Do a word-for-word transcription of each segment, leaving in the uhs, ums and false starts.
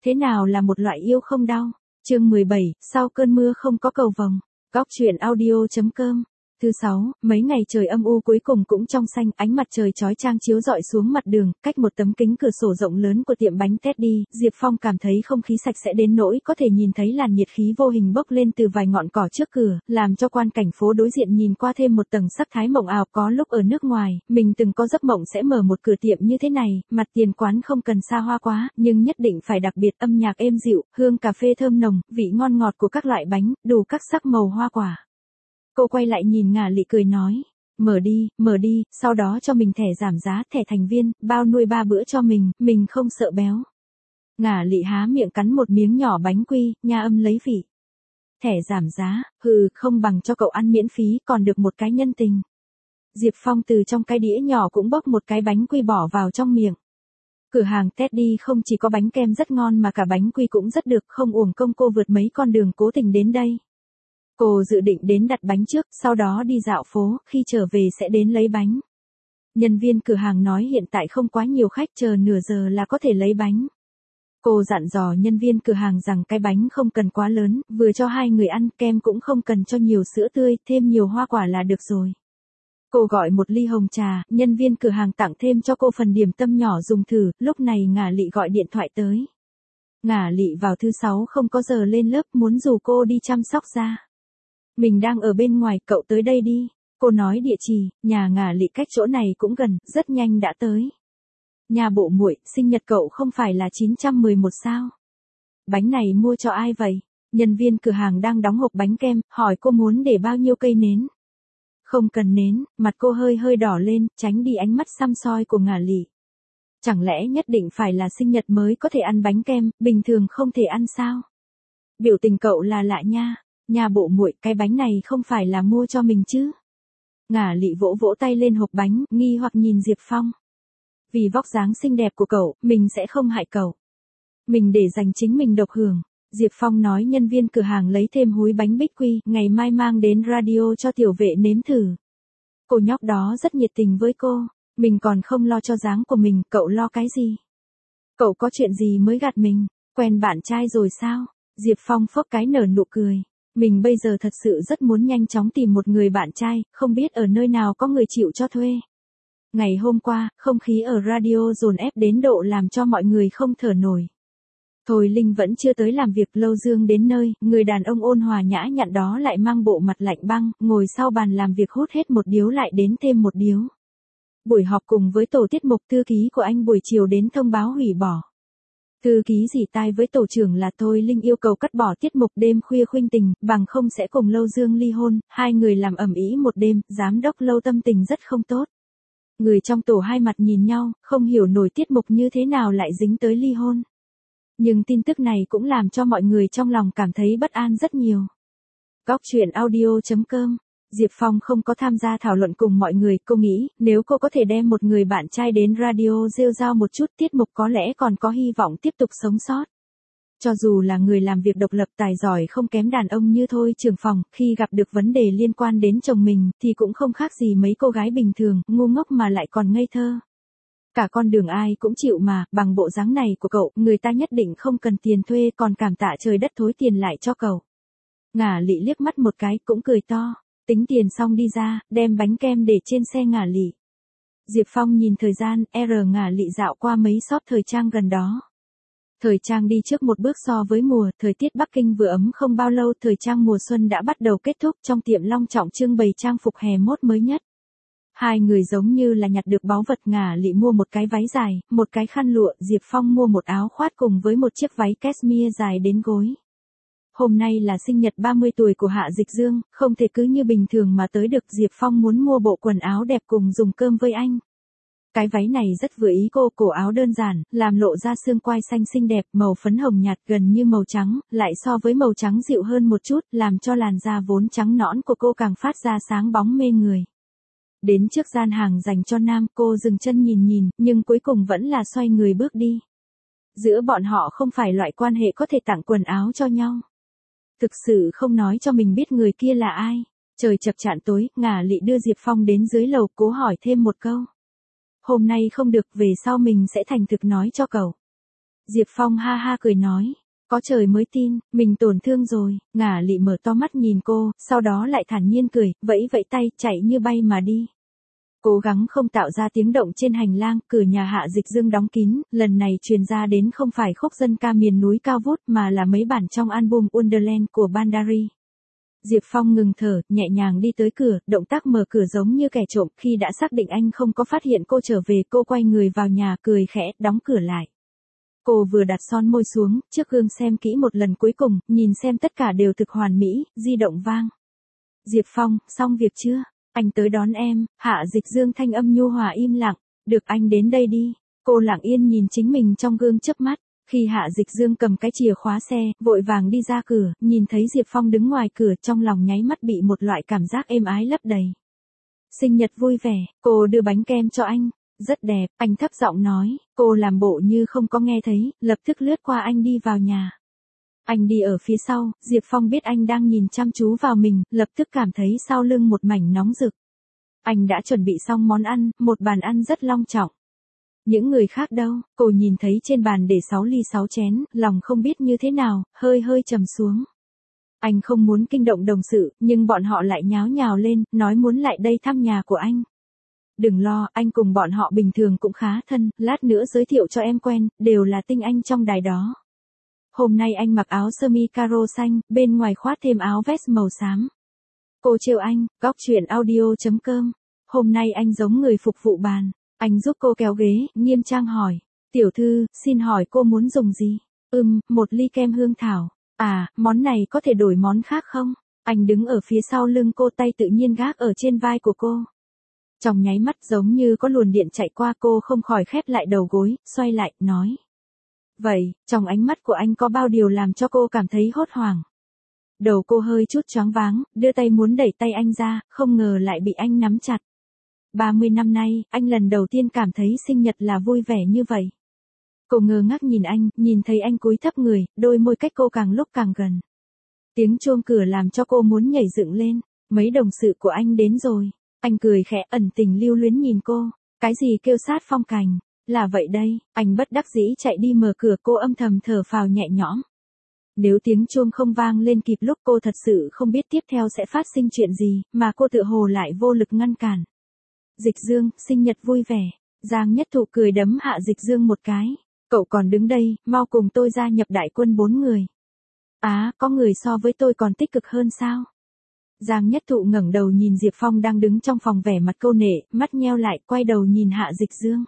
Thế nào là một loại yêu không đau? Chương mười bảy, sau cơn mưa không có cầu vồng. Góc truyện audio.com. Thứ sáu, mấy ngày trời âm u cuối cùng cũng trong xanh, ánh mặt trời chói chang chiếu rọi xuống mặt đường, cách một tấm kính cửa sổ rộng lớn của tiệm bánh Teddy, Diệp Phong cảm thấy không khí sạch sẽ đến nỗi có thể nhìn thấy làn nhiệt khí vô hình bốc lên từ vài ngọn cỏ trước cửa, làm cho quan cảnh phố đối diện nhìn qua thêm một tầng sắc thái mộng ảo. Có lúc ở nước ngoài, mình từng có giấc mộng sẽ mở một cửa tiệm như thế này, mặt tiền quán không cần xa hoa quá, nhưng nhất định phải đặc biệt, âm nhạc êm dịu, hương cà phê thơm nồng, vị ngon ngọt của các loại bánh, đủ các sắc màu hoa quả. Cô quay lại nhìn Ngả Lị cười nói, mở đi, mở đi, sau đó cho mình thẻ giảm giá, thẻ thành viên, bao nuôi ba bữa cho mình, mình không sợ béo. Ngả Lị há miệng cắn một miếng nhỏ bánh quy, nha âm lấy vị. Thẻ giảm giá, hừ, không bằng cho cậu ăn miễn phí, còn được một cái nhân tình. Diệp Phong từ trong cái đĩa nhỏ cũng bóc một cái bánh quy bỏ vào trong miệng. Cửa hàng Teddy không chỉ có bánh kem rất ngon mà cả bánh quy cũng rất được, không uổng công cô vượt mấy con đường cố tình đến đây. Cô dự định đến đặt bánh trước, sau đó đi dạo phố, khi trở về sẽ đến lấy bánh. Nhân viên cửa hàng nói hiện tại không quá nhiều khách, chờ nửa giờ là có thể lấy bánh. Cô dặn dò nhân viên cửa hàng rằng cái bánh không cần quá lớn, vừa cho hai người ăn, kem cũng không cần cho nhiều sữa tươi, thêm nhiều hoa quả là được rồi. Cô gọi một ly hồng trà, nhân viên cửa hàng tặng thêm cho cô phần điểm tâm nhỏ dùng thử, lúc này Ngả Lị gọi điện thoại tới. Ngả Lị vào thứ sáu không có giờ lên lớp, muốn rủ cô đi chăm sóc da. Mình đang ở bên ngoài, cậu tới đây đi. Cô nói địa chỉ, nhà Ngả Lị cách chỗ này cũng gần, rất nhanh đã tới. Nhà bộ muội, sinh nhật cậu không phải là chín trăm mười một sao? Bánh này mua cho ai vậy? Nhân viên cửa hàng đang đóng hộp bánh kem, hỏi cô muốn để bao nhiêu cây nến. Không cần nến, mặt cô hơi hơi đỏ lên, tránh đi ánh mắt săm soi của Ngả Lị. Chẳng lẽ nhất định phải là sinh nhật mới có thể ăn bánh kem, bình thường không thể ăn sao? Biểu tình cậu là lạ nha. Nhà bộ muội, cái bánh này không phải là mua cho mình chứ? Ngả Lị vỗ vỗ tay lên hộp bánh, nghi hoặc nhìn Diệp Phong. Vì vóc dáng xinh đẹp của cậu, mình sẽ không hại cậu. Mình để dành chính mình độc hưởng. Diệp Phong nói nhân viên cửa hàng lấy thêm húi bánh bích quy, ngày mai mang đến radio cho tiểu vệ nếm thử. Cô nhóc đó rất nhiệt tình với cô, mình còn không lo cho dáng của mình, cậu lo cái gì? Cậu có chuyện gì mới gạt mình, quen bạn trai rồi sao? Diệp Phong phốc cái nở nụ cười. Mình bây giờ thật sự rất muốn nhanh chóng tìm một người bạn trai, không biết ở nơi nào có người chịu cho thuê. Ngày hôm qua, không khí ở radio dồn ép đến độ làm cho mọi người không thở nổi. Thôi Linh vẫn chưa tới làm việc, Lâu Dương đến nơi, người đàn ông ôn hòa nhã nhặn đó lại mang bộ mặt lạnh băng, ngồi sau bàn làm việc hút hết một điếu lại đến thêm một điếu. Buổi họp cùng với tổ tiết mục, thư ký của anh buổi chiều đến thông báo hủy bỏ. Thư ký dì tai với tổ trưởng là Thôi Linh yêu cầu cắt bỏ tiết mục đêm khuya khuynh tình, bằng không sẽ cùng Lâu Dương ly hôn, hai người làm ầm ĩ một đêm, giám đốc Lâu tâm tình rất không tốt. Người trong tổ hai mặt nhìn nhau, không hiểu nổi tiết mục như thế nào lại dính tới ly hôn. Nhưng tin tức này cũng làm cho mọi người trong lòng cảm thấy bất an rất nhiều. Góc truyện audio.com. Diệp Phong không có tham gia thảo luận cùng mọi người, cô nghĩ, nếu cô có thể đem một người bạn trai đến radio rêu rao một chút, tiết mục có lẽ còn có hy vọng tiếp tục sống sót. Cho dù là người làm việc độc lập tài giỏi không kém đàn ông như Thôi trưởng phòng, khi gặp được vấn đề liên quan đến chồng mình, thì cũng không khác gì mấy cô gái bình thường, ngu ngốc mà lại còn ngây thơ. Cả con đường ai cũng chịu mà, bằng bộ dáng này của cậu, người ta nhất định không cần tiền thuê, còn cảm tạ trời đất thối tiền lại cho cậu. Ngả Lị liếc mắt một cái, cũng cười to. Tính tiền xong đi ra, đem bánh kem để trên xe Ngả Lị. Diệp Phong nhìn thời gian, R Ngả Lị dạo qua mấy shop thời trang gần đó. Thời trang đi trước một bước so với mùa, thời tiết Bắc Kinh vừa ấm không bao lâu, thời trang mùa xuân đã bắt đầu kết thúc, trong tiệm long trọng trưng bày trang phục hè mốt mới nhất. Hai người giống như là nhặt được báu vật. Ngả Lị mua một cái váy dài, một cái khăn lụa, Diệp Phong mua một áo khoác cùng với một chiếc váy cashmere dài đến gối. Hôm nay là sinh nhật ba mươi tuổi của Hạ Dịch Dương, không thể cứ như bình thường mà tới được, Diệp Phong muốn mua bộ quần áo đẹp cùng dùng cơm với anh. Cái váy này rất vừa ý cô, cổ áo đơn giản, làm lộ ra xương quai xanh xinh đẹp, màu phấn hồng nhạt gần như màu trắng, lại so với màu trắng dịu hơn một chút, làm cho làn da vốn trắng nõn của cô càng phát ra sáng bóng mê người. Đến trước gian hàng dành cho nam, cô dừng chân nhìn nhìn, nhưng cuối cùng vẫn là xoay người bước đi. Giữa bọn họ không phải loại quan hệ có thể tặng quần áo cho nhau. Thực sự không nói cho mình biết người kia là ai. Trời chập chạng tối, Ngả Lị đưa Diệp Phong đến dưới lầu, cố hỏi thêm một câu. Hôm nay không được, về sau mình sẽ thành thực nói cho cậu. Diệp Phong ha ha cười nói. Có trời mới tin, mình tổn thương rồi. Ngả Lị mở to mắt nhìn cô, sau đó lại thản nhiên cười, vẫy vẫy tay, chạy như bay mà đi. Cố gắng không tạo ra tiếng động trên hành lang, cửa nhà Hạ Dịch Dương đóng kín, lần này truyền ra đến không phải khúc dân ca miền núi cao vút mà là mấy bản trong album Wonderland của Bandari. Diệp Phong ngừng thở, nhẹ nhàng đi tới cửa, động tác mở cửa giống như kẻ trộm, khi đã xác định anh không có phát hiện cô trở về, cô quay người vào nhà, cười khẽ, đóng cửa lại. Cô vừa đặt son môi xuống, trước gương xem kỹ một lần cuối cùng, nhìn xem tất cả đều thực hoàn mỹ, di động vang. Diệp Phong, xong việc chưa? Anh tới đón em. Hạ Dịch Dương thanh âm nhu hòa im lặng. Được, anh đến đây đi. Cô lặng yên nhìn chính mình trong gương chớp mắt. Khi Hạ Dịch Dương cầm cái chìa khóa xe, vội vàng đi ra cửa, nhìn thấy Diệp Phong đứng ngoài cửa, trong lòng nháy mắt bị một loại cảm giác êm ái lấp đầy. Sinh nhật vui vẻ, cô đưa bánh kem cho anh. Rất đẹp, anh thấp giọng nói. Cô làm bộ như không có nghe thấy, lập tức lướt qua anh đi vào nhà. Anh đi ở phía sau, Diệp Phong biết anh đang nhìn chăm chú vào mình, lập tức cảm thấy sau lưng một mảnh nóng rực. Anh đã chuẩn bị xong món ăn, một bàn ăn rất long trọng. Những người khác đâu, cô nhìn thấy trên bàn để sáu ly sáu chén, lòng không biết như thế nào, hơi hơi trầm xuống. Anh không muốn kinh động đồng sự, nhưng bọn họ lại nháo nhào lên, nói muốn lại đây thăm nhà của anh. Đừng lo, anh cùng bọn họ bình thường cũng khá thân, lát nữa giới thiệu cho em quen, đều là tinh anh trong đài đó. Hôm nay anh mặc áo sơ mi caro xanh, bên ngoài khoác thêm áo vest màu xám. Cô trêu anh, góc chuyện audio chấm com. Hôm nay anh giống người phục vụ bàn. Anh giúp cô kéo ghế, nghiêm trang hỏi. Tiểu thư, xin hỏi cô muốn dùng gì? Ừm, một ly kem hương thảo. À, món này có thể đổi món khác không? Anh đứng ở phía sau lưng cô, tay tự nhiên gác ở trên vai của cô. Trong nháy mắt giống như có luồng điện chạy qua, cô không khỏi khép lại đầu gối, xoay lại, nói. Vậy, trong ánh mắt của anh có bao điều làm cho cô cảm thấy hốt hoảng. Đầu cô hơi chút choáng váng, đưa tay muốn đẩy tay anh ra, không ngờ lại bị anh nắm chặt. ba mươi năm nay, anh lần đầu tiên cảm thấy sinh nhật là vui vẻ như vậy. Cô ngơ ngác nhìn anh, nhìn thấy anh cúi thấp người, đôi môi cách cô càng lúc càng gần. Tiếng chuông cửa làm cho cô muốn nhảy dựng lên, mấy đồng sự của anh đến rồi. Anh cười khẽ, ẩn tình lưu luyến nhìn cô, cái gì kêu sát phong cảnh. Là vậy đây, anh bất đắc dĩ chạy đi mở cửa, cô âm thầm thở phào nhẹ nhõm. Nếu tiếng chuông không vang lên kịp lúc, cô thật sự không biết tiếp theo sẽ phát sinh chuyện gì, mà cô tự hồ lại vô lực ngăn cản. Dịch Dương, sinh nhật vui vẻ. Giang Nhất Thụ cười đấm Hạ Dịch Dương một cái. Cậu còn đứng đây, mau cùng tôi gia nhập đại quân bốn người. Á, à, có người so với tôi còn tích cực hơn sao? Giang Nhất Thụ ngẩng đầu nhìn Diệp Phong đang đứng trong phòng, vẻ mặt câu nệ, mắt nheo lại, quay đầu nhìn Hạ Dịch Dương.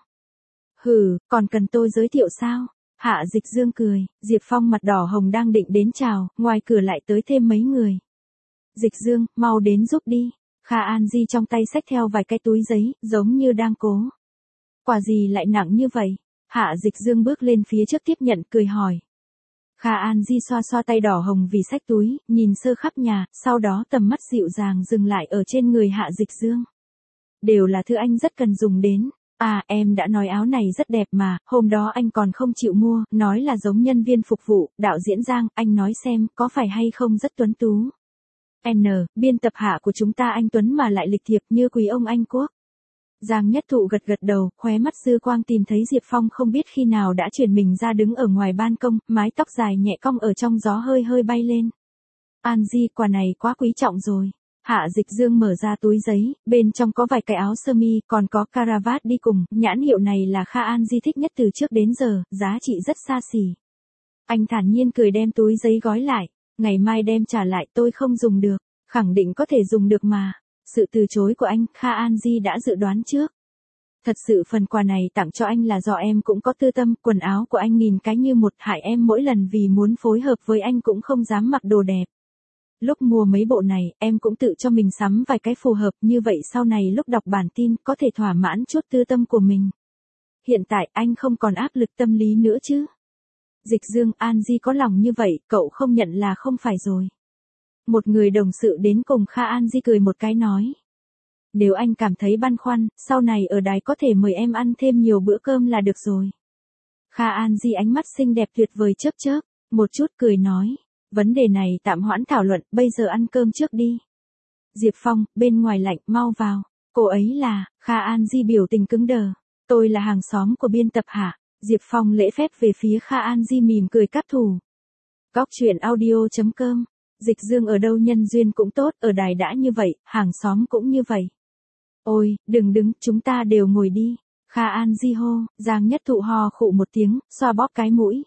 Hừ, còn cần tôi giới thiệu sao? Hạ Dịch Dương cười, Diệp Phong mặt đỏ hồng đang định đến chào, ngoài cửa lại tới thêm mấy người. Dịch Dương, mau đến giúp đi. Kha An Di trong tay xách theo vài cái túi giấy, giống như đang cố. Quả gì lại nặng như vậy? Hạ Dịch Dương bước lên phía trước tiếp nhận, cười hỏi. Kha An Di xoa xoa tay đỏ hồng vì xách túi, nhìn sơ khắp nhà, sau đó tầm mắt dịu dàng dừng lại ở trên người Hạ Dịch Dương. Đều là thứ anh rất cần dùng đến. À, em đã nói áo này rất đẹp mà, hôm đó anh còn không chịu mua, nói là giống nhân viên phục vụ, đạo diễn Giang, anh nói xem, có phải hay không rất tuấn tú. N, biên tập Hạ của chúng ta anh tuấn mà lại lịch thiệp như quý ông Anh Quốc. Giang Nhất Thụ gật gật đầu, khóe mắt dư quang tìm thấy Diệp Phong không biết khi nào đã chuyển mình ra đứng ở ngoài ban công, mái tóc dài nhẹ cong ở trong gió hơi hơi bay lên. An Di, quà này quá quý trọng rồi. Hạ Dịch Dương mở ra túi giấy, bên trong có vài cái áo sơ mi, còn có caravat đi cùng, nhãn hiệu này là Kha An Di thích nhất từ trước đến giờ, giá trị rất xa xỉ. Anh thản nhiên cười đem túi giấy gói lại, ngày mai đem trả lại, tôi không dùng được, khẳng định có thể dùng được mà. Sự từ chối của anh, Kha An Di đã dự đoán trước. Thật sự phần quà này tặng cho anh là do em cũng có tư tâm, quần áo của anh nghìn cái như một, hại em mỗi lần vì muốn phối hợp với anh cũng không dám mặc đồ đẹp. Lúc mua mấy bộ này, em cũng tự cho mình sắm vài cái phù hợp, như vậy sau này lúc đọc bản tin có thể thỏa mãn chút tư tâm của mình. Hiện tại anh không còn áp lực tâm lý nữa chứ. Dịch Dương, An Di có lòng như vậy, cậu không nhận là không phải rồi. Một người đồng sự đến cùng Kha An Di cười một cái nói. Nếu anh cảm thấy băn khoăn, sau này ở đài có thể mời em ăn thêm nhiều bữa cơm là được rồi. Kha An Di ánh mắt xinh đẹp tuyệt vời chớp chớp, một chút cười nói. Vấn đề này tạm hoãn thảo luận, bây giờ ăn cơm trước đi. Diệp Phong, bên ngoài lạnh, mau vào. Cô ấy là, Kha An Di biểu tình cứng đờ. Tôi là hàng xóm của biên tập Hạ. Diệp Phong lễ phép về phía Kha An Di mỉm cười cáp thủ. Góc truyện audio chấm com. Dịch Dương ở đâu nhân duyên cũng tốt, ở đài đã như vậy, hàng xóm cũng như vậy. Ôi, đừng đứng, chúng ta đều ngồi đi. Kha An Di hô, Giang Nhất Thụ ho khụ một tiếng, xoa bóp cái mũi.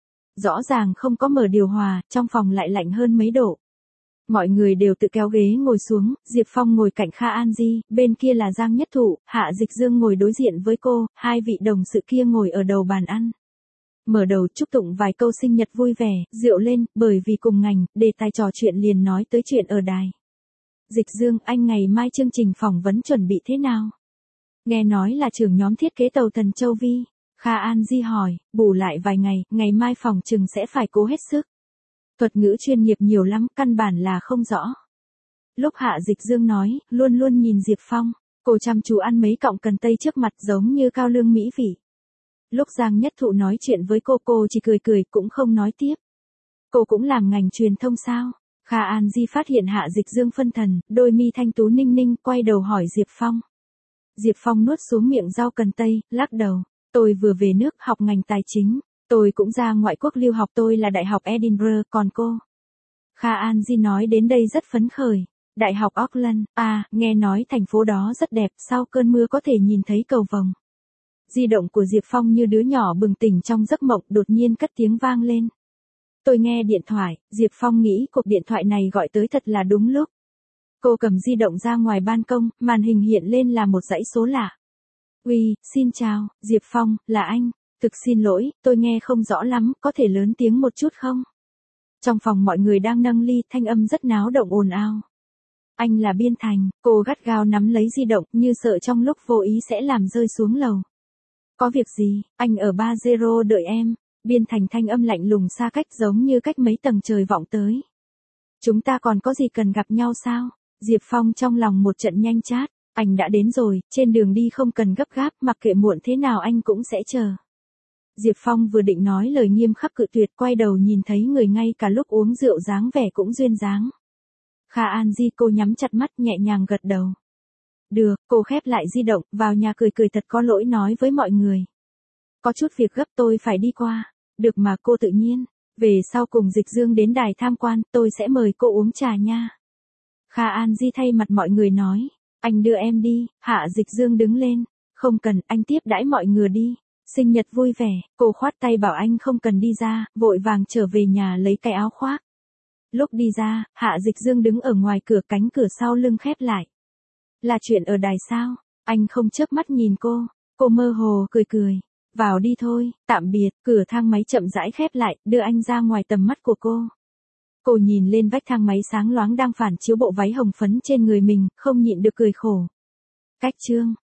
Rõ ràng không có mở điều hòa, trong phòng lại lạnh hơn mấy độ. Mọi người đều tự kéo ghế ngồi xuống, Diệp Phong ngồi cạnh Kha An Di, bên kia là Giang Nhất Thụ, Hạ Dịch Dương ngồi đối diện với cô, hai vị đồng sự kia ngồi ở đầu bàn ăn. Mở đầu chúc tụng vài câu sinh nhật vui vẻ, rượu lên, bởi vì cùng ngành, đề tài trò chuyện liền nói tới chuyện ở đài. Dịch Dương, anh ngày mai chương trình phỏng vấn chuẩn bị thế nào? Nghe nói là trưởng nhóm thiết kế tàu Thần Châu Vi. Kha An Di hỏi, bù lại vài ngày, ngày mai phòng trừng sẽ phải cố hết sức. Thuật ngữ chuyên nghiệp nhiều lắm, căn bản là không rõ. Lúc Hạ Dịch Dương nói, luôn luôn nhìn Diệp Phong, cô chăm chú ăn mấy cọng cần tây trước mặt giống như cao lương mỹ vị. Lúc Giang Nhất Thụ nói chuyện với cô cô chỉ cười cười cũng không nói tiếp. Cô cũng làm ngành truyền thông sao? Kha An Di phát hiện Hạ Dịch Dương phân thần, đôi mi thanh tú ninh ninh, quay đầu hỏi Diệp Phong. Diệp Phong nuốt xuống miệng rau cần tây, lắc đầu. Tôi vừa về nước học ngành tài chính, tôi cũng ra ngoại quốc lưu học, tôi là Đại học Edinburgh, còn cô? Kha An Di nói đến đây rất phấn khởi. Đại học Auckland, à, nghe nói thành phố đó rất đẹp, sau cơn mưa có thể nhìn thấy cầu vồng. Di động của Diệp Phong như đứa nhỏ bừng tỉnh trong giấc mộng, đột nhiên cất tiếng vang lên. Tôi nghe điện thoại, Diệp Phong nghĩ cuộc điện thoại này gọi tới thật là đúng lúc. Cô cầm di động ra ngoài ban công, màn hình hiện lên là một dãy số lạ. Uy, xin chào, Diệp Phong, là anh. Thực xin lỗi, tôi nghe không rõ lắm, có thể lớn tiếng một chút không? Trong phòng mọi người đang nâng ly, thanh âm rất náo động ồn ào. Anh là Biên Thành, cô gắt gao nắm lấy di động, như sợ trong lúc vô ý sẽ làm rơi xuống lầu. Có việc gì, anh ở ba zero đợi em. Biên Thành thanh âm lạnh lùng xa cách giống như cách mấy tầng trời vọng tới. Chúng ta còn có gì cần gặp nhau sao? Diệp Phong trong lòng một trận nhanh chát. Anh đã đến rồi, trên đường đi không cần gấp gáp, mặc kệ muộn thế nào anh cũng sẽ chờ. Diệp Phong vừa định nói lời nghiêm khắc cự tuyệt, quay đầu nhìn thấy người ngay cả lúc uống rượu dáng vẻ cũng duyên dáng. Kha An Di, cô nhắm chặt mắt nhẹ nhàng gật đầu. Được, cô khép lại di động, vào nhà cười cười thật có lỗi nói với mọi người. Có chút việc gấp tôi phải đi qua. Được mà cô tự nhiên. Về sau cùng Dịch Dương đến đài tham quan, tôi sẽ mời cô uống trà nha. Kha An Di thay mặt mọi người nói. Anh đưa em đi. Hạ Dịch Dương đứng lên. Không cần, anh tiếp đãi mọi người đi. Sinh nhật vui vẻ, cô khoát tay bảo anh không cần đi ra, vội vàng trở về nhà lấy cái áo khoác. Lúc đi ra, Hạ Dịch Dương đứng ở ngoài cửa, cánh cửa sau lưng khép lại. Là chuyện ở đài sao? Anh không chớp mắt nhìn cô. Cô mơ hồ cười cười. Vào đi thôi, tạm biệt. Cửa thang máy chậm rãi khép lại, đưa anh ra ngoài tầm mắt của cô. Cô nhìn lên vách thang máy sáng loáng đang phản chiếu bộ váy hồng phấn trên người mình, không nhịn được cười khổ. Cách chương.